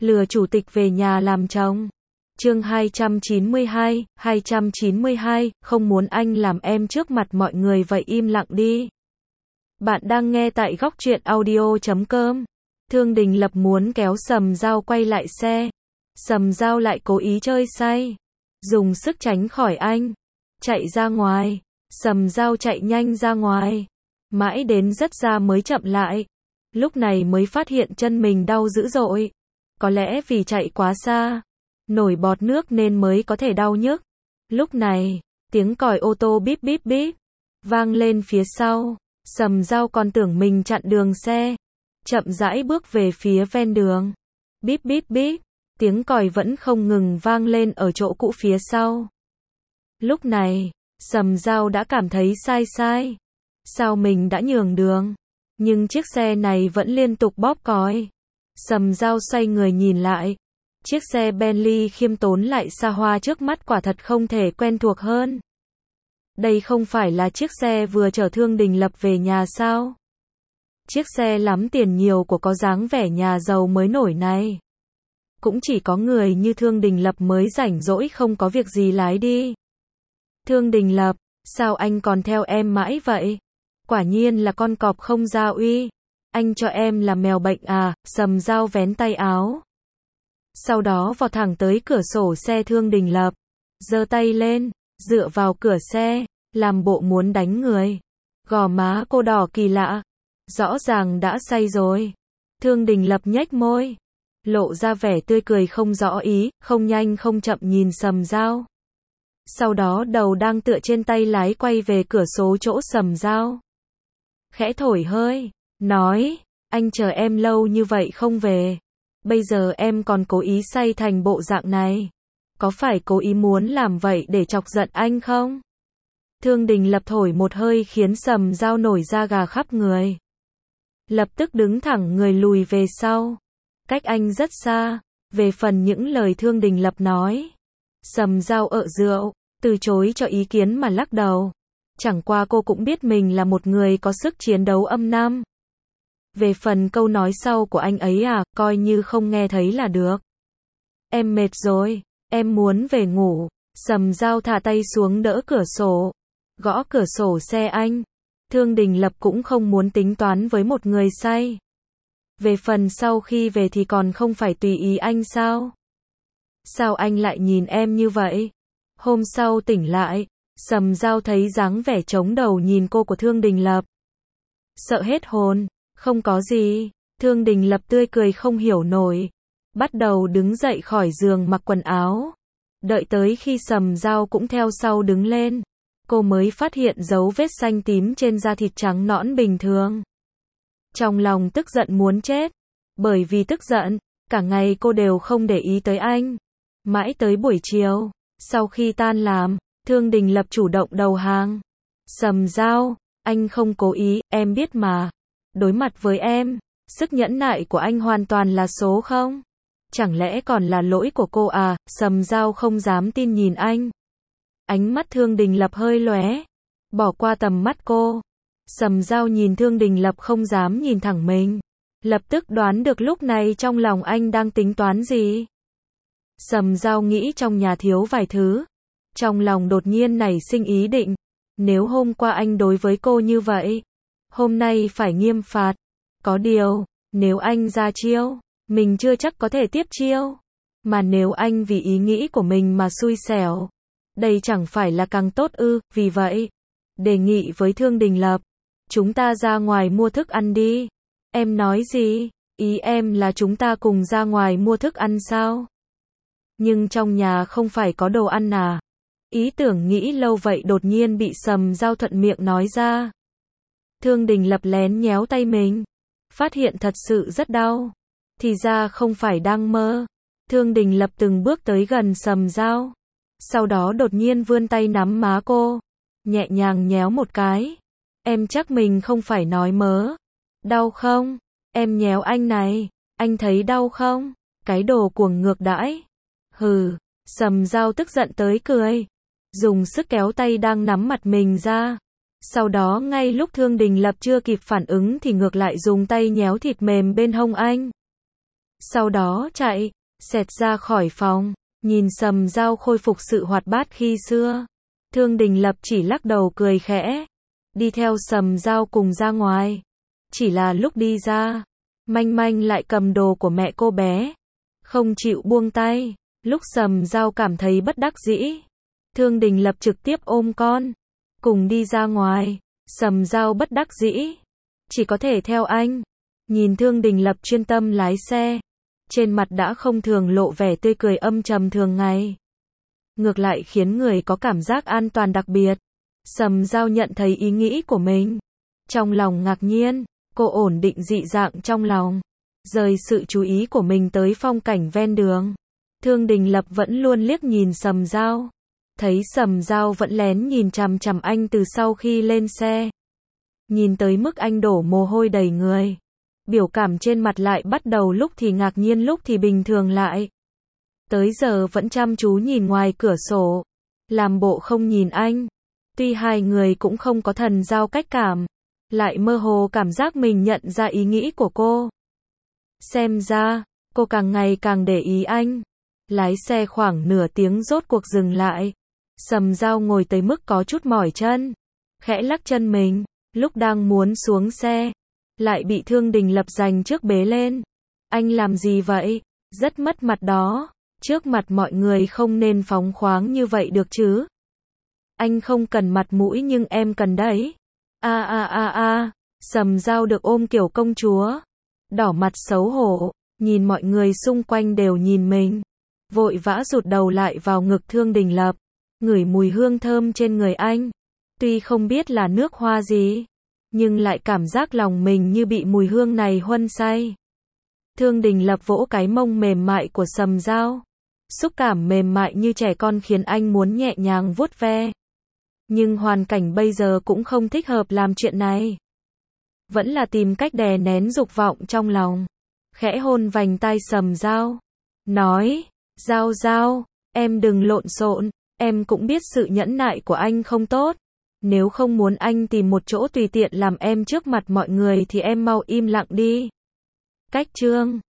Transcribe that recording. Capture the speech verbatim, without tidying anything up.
Lừa chủ tịch về nhà làm chồng. Chương hai trăm chín mươi hai, hai trăm chín mươi hai, không muốn anh làm em trước mặt mọi người vậy im lặng đi. Bạn đang nghe tại góc truyện audio chấm com. Thương Đình Lập muốn kéo Sầm Dao quay lại xe. Sầm Dao lại cố ý chơi say, dùng sức tránh khỏi anh, chạy ra ngoài. Sầm Dao chạy nhanh ra ngoài, mãi đến rất xa mới chậm lại. Lúc này mới phát hiện chân mình đau dữ dội. Có lẽ vì chạy quá xa, nổi bọt nước nên mới có thể đau nhức. Lúc này, tiếng còi ô tô bíp bíp bíp vang lên phía sau. Sầm Dao còn tưởng mình chặn đường xe, chậm rãi bước về phía ven đường. Bíp bíp bíp, tiếng còi vẫn không ngừng vang lên ở chỗ cũ phía sau. Lúc này, Sầm Dao đã cảm thấy sai sai. Sao mình đã nhường đường, nhưng chiếc xe này vẫn liên tục bóp còi. Sầm Dao xoay người nhìn lại. Chiếc xe Bentley khiêm tốn lại xa hoa trước mắt quả thật không thể quen thuộc hơn. Đây không phải là chiếc xe vừa chở Thương Đình Lập về nhà sao? Chiếc xe lắm tiền nhiều của có dáng vẻ nhà giàu mới nổi này. Cũng chỉ có người như Thương Đình Lập mới rảnh rỗi không có việc gì lái đi. Thương Đình Lập, sao anh còn theo em mãi vậy? Quả nhiên là con cọp không gia uy. Anh cho em là mèo bệnh à? Sầm Dao vén tay áo, sau đó vọt thẳng tới cửa sổ xe Thương Đình Lập, giơ tay lên, dựa vào cửa xe, làm bộ muốn đánh người. Gò má cô đỏ kỳ lạ, rõ ràng đã say rồi. Thương Đình Lập nhếch môi, lộ ra vẻ tươi cười không rõ ý, không nhanh không chậm nhìn Sầm Dao. Sau đó đầu đang tựa trên tay lái quay về cửa sổ chỗ Sầm Dao, khẽ thổi hơi, nói, anh chờ em lâu như vậy không về. Bây giờ em còn cố ý say thành bộ dạng này. Có phải cố ý muốn làm vậy để chọc giận anh không? Thương Đình Lập thổi một hơi khiến Sầm Dao nổi da gà khắp người. Lập tức đứng thẳng người lùi về sau. Cách anh rất xa. Về phần những lời Thương Đình Lập nói, Sầm Dao ợ rượu, từ chối cho ý kiến mà lắc đầu. Chẳng qua cô cũng biết mình là một người có sức chiến đấu âm năm. Về phần câu nói sau của anh ấy à, coi như không nghe thấy là được. Em mệt rồi, em muốn về ngủ. Sầm Dao thả tay xuống đỡ cửa sổ, gõ cửa sổ xe anh. Thương Đình Lập cũng không muốn tính toán với một người say. Về phần sau khi về thì còn không phải tùy ý anh sao? Sao anh lại nhìn em như vậy? Hôm sau tỉnh lại, Sầm Dao thấy dáng vẻ chống đầu nhìn cô của Thương Đình Lập, sợ hết hồn. Không có gì. Thương Đình Lập tươi cười không hiểu nổi, bắt đầu đứng dậy khỏi giường mặc quần áo. Đợi tới khi Sầm Dao cũng theo sau đứng lên, cô mới phát hiện dấu vết xanh tím trên da thịt trắng nõn bình thường. Trong lòng tức giận muốn chết. Bởi vì tức giận, cả ngày cô đều không để ý tới anh. Mãi tới buổi chiều, sau khi tan làm, Thương Đình Lập chủ động đầu hàng. Sầm Dao, anh không cố ý, em biết mà. Đối mặt với em, sức nhẫn nại của anh hoàn toàn là số không? Chẳng lẽ còn là lỗi của cô à? Sầm Dao không dám tin nhìn anh. Ánh mắt Thương Đình Lập hơi lóe, bỏ qua tầm mắt cô. Sầm Dao nhìn Thương Đình Lập không dám nhìn thẳng mình, lập tức đoán được lúc này trong lòng anh đang tính toán gì. Sầm Dao nghĩ trong nhà thiếu vài thứ, trong lòng đột nhiên nảy sinh ý định, nếu hôm qua anh đối với cô như vậy, hôm nay phải nghiêm phạt. Có điều, nếu anh ra chiêu, mình chưa chắc có thể tiếp chiêu. Mà nếu anh vì ý nghĩ của mình mà xui xẻo, đây chẳng phải là càng tốt ư? Vì vậy, đề nghị với Thương Đình Lập, chúng ta ra ngoài mua thức ăn đi. Em nói gì? Ý em là chúng ta cùng ra ngoài mua thức ăn sao? Nhưng trong nhà không phải có đồ ăn à? Ý tưởng nghĩ lâu vậy đột nhiên bị Sầm Dao thuận miệng nói ra. Thương Đình Lập lén nhéo tay mình, phát hiện thật sự rất đau. Thì ra không phải đang mơ. Thương Đình Lập từng bước tới gần Sầm Dao, sau đó đột nhiên vươn tay nắm má cô, nhẹ nhàng nhéo một cái. Em chắc mình không phải nói mớ. Đau không? Em nhéo anh này, anh thấy đau không? Cái đồ cuồng ngược đãi. Hừ. Sầm Dao tức giận tới cười, dùng sức kéo tay đang nắm mặt mình ra. Sau đó ngay lúc Thương Đình Lập chưa kịp phản ứng thì ngược lại dùng tay nhéo thịt mềm bên hông anh. sau đó chạy, xẹt ra khỏi phòng. Nhìn Sầm Dao khôi phục sự hoạt bát khi xưa, Thương Đình Lập chỉ lắc đầu cười khẽ, đi theo Sầm Dao cùng ra ngoài. Chỉ là lúc đi ra, Manh Manh lại cầm đồ của mẹ cô bé, không chịu buông tay. Lúc Sầm Dao cảm thấy bất đắc dĩ, Thương Đình Lập trực tiếp ôm con, cùng đi ra ngoài. Sầm Dao bất đắc dĩ, chỉ có thể theo anh. Nhìn Thương Đình Lập chuyên tâm lái xe, trên mặt đã không thường lộ vẻ tươi cười âm trầm thường ngày, ngược lại khiến người có cảm giác an toàn đặc biệt. Sầm Dao nhận thấy ý nghĩ của mình, trong lòng ngạc nhiên, cô ổn định dị dạng trong lòng, rời sự chú ý của mình tới phong cảnh ven đường. Thương Đình Lập vẫn luôn liếc nhìn Sầm Dao, thấy Sầm Dao vẫn lén nhìn chằm chằm anh từ sau khi lên xe, nhìn tới mức anh đổ mồ hôi đầy người. Biểu cảm trên mặt lại bắt đầu lúc thì ngạc nhiên lúc thì bình thường lại. Tới giờ vẫn chăm chú nhìn ngoài cửa sổ, làm bộ không nhìn anh. Tuy hai người cũng không có thần giao cách cảm, lại mơ hồ cảm giác mình nhận ra ý nghĩ của cô. Xem ra, cô càng ngày càng để ý anh. Lái xe khoảng nửa tiếng rốt cuộc dừng lại. Sầm Dao ngồi tới mức có chút mỏi chân, khẽ lắc chân mình, lúc đang muốn xuống xe, lại bị Thương Đình Lập giành trước bế lên. Anh làm gì vậy? Rất mất mặt đó. Trước mặt mọi người không nên phóng khoáng như vậy được chứ. Anh không cần mặt mũi nhưng em cần đấy. A a a a, Sầm Dao được ôm kiểu công chúa, đỏ mặt xấu hổ, nhìn mọi người xung quanh đều nhìn mình, vội vã rụt đầu lại vào ngực Thương Đình Lập, ngửi mùi hương thơm trên người anh. Tuy không biết là nước hoa gì, nhưng lại cảm giác lòng mình như bị mùi hương này huân say. Thương Đình Lập vỗ cái mông mềm mại của Sầm Dao, xúc cảm mềm mại như trẻ con khiến anh muốn nhẹ nhàng vuốt ve. Nhưng hoàn cảnh bây giờ cũng không thích hợp làm chuyện này. Vẫn là tìm cách đè nén dục vọng trong lòng. Khẽ hôn vành tai Sầm Dao, nói, Dao Dao, em đừng lộn xộn, em cũng biết sự nhẫn nại của anh không tốt. Nếu không muốn anh tìm một chỗ tùy tiện làm em trước mặt mọi người thì em mau im lặng đi. Cách chương